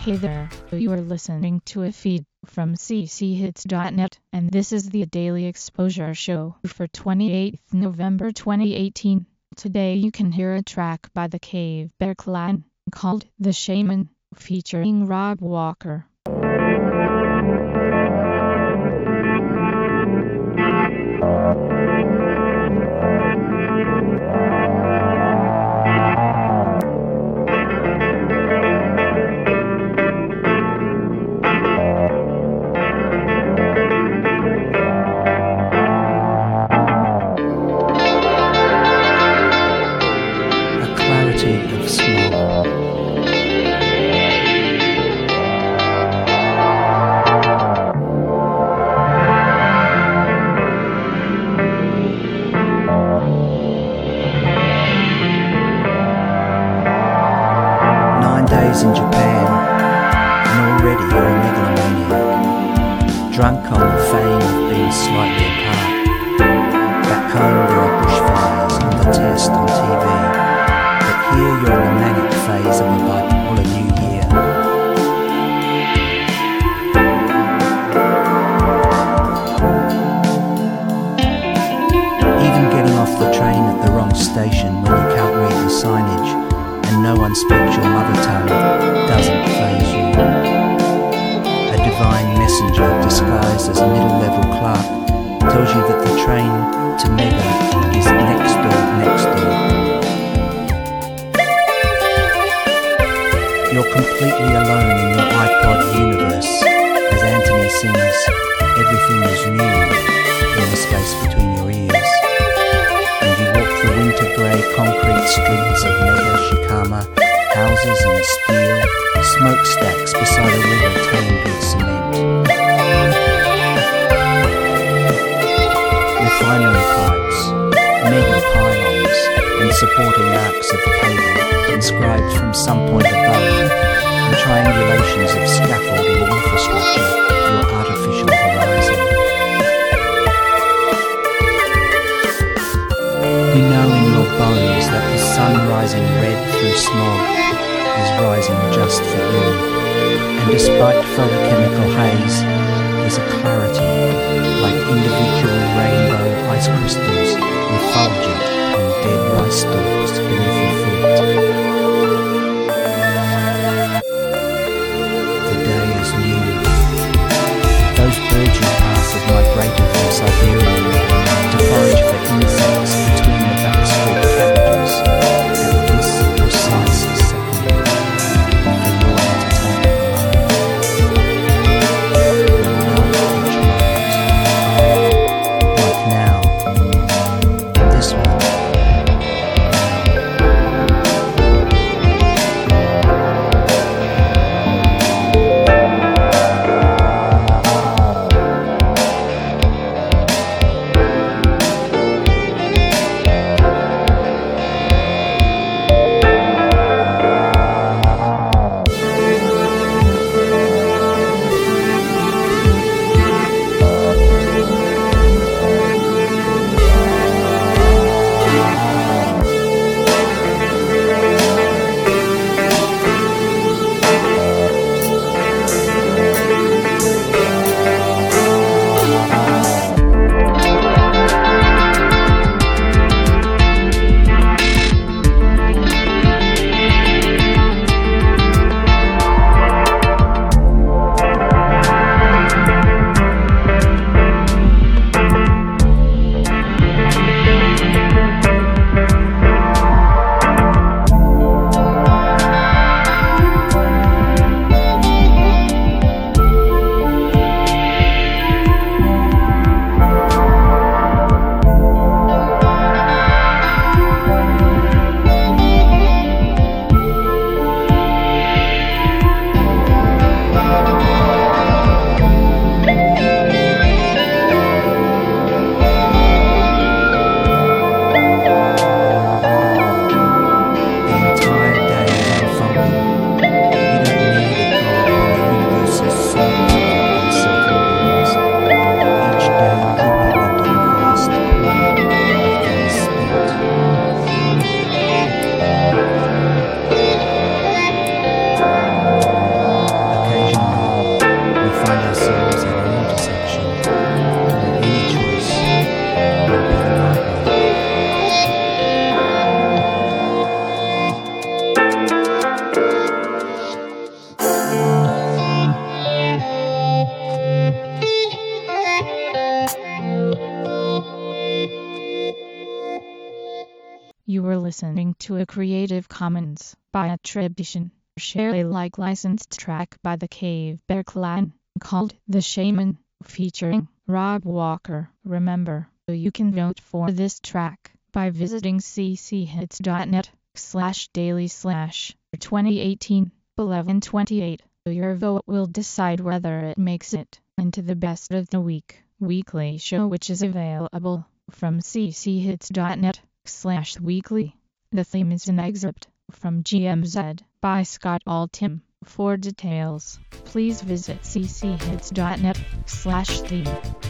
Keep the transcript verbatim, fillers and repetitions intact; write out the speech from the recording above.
Hey there, you are listening to a feed from c c hits dot net, and this is the Daily Exposure Show for twenty-eighth November twenty eighteen. Today you can hear a track by the Cave Bear Clan called The Shaman, featuring Rob Walker. Of smog. Nine days in Japan, and already you're a megalomaniac, drunk on the fame of being slightly apart. Back home there are bushfires and the test on T V. Here you're in the manic phase of a bipolar new year. Even getting off the train at the wrong station when you can't read the signage and no one speaks your mother tongue doesn't faze you. A divine messenger disguised as a middle-level clerk tells you that the train to Mega is next door, next door. You're completely alone in your iPod universe as Anthony sings Everything is New in the space between your ears. And you walk the winter grey concrete streets of Mega Shikama, houses and steel, smokestacks beside a river tamed with cement. Refinery pipes, mega pylons and supporting arcs of cable inscribed from some point above, and triangulations of scaffolding infrastructure, your artificial horizon. You know in your bones that the sun rising red through smog is rising just for you, and despite photochemical haze, there's a clarity, like individual rainbow ice crystals refulgent on dead rice stalks beneath your feet. Those birds you pass have migrated from Siberia to forage for insects between the backstreet cabbages at this precise second for your entertainment. You were listening to a Creative Commons by attribution, share Alike licensed track by the Cave Bear Clan, called The Shaman, featuring Rob Walker. Remember, you can vote for this track by visiting cchits.net slash daily slash twenty eighteen eleven twenty-eight. Your vote will decide whether it makes it into the Best of the Week weekly show, which is available from cchits.net slash weekly. The theme is an excerpt from G M Z by Scott Altham. For details, please visit cchits.net slash theme.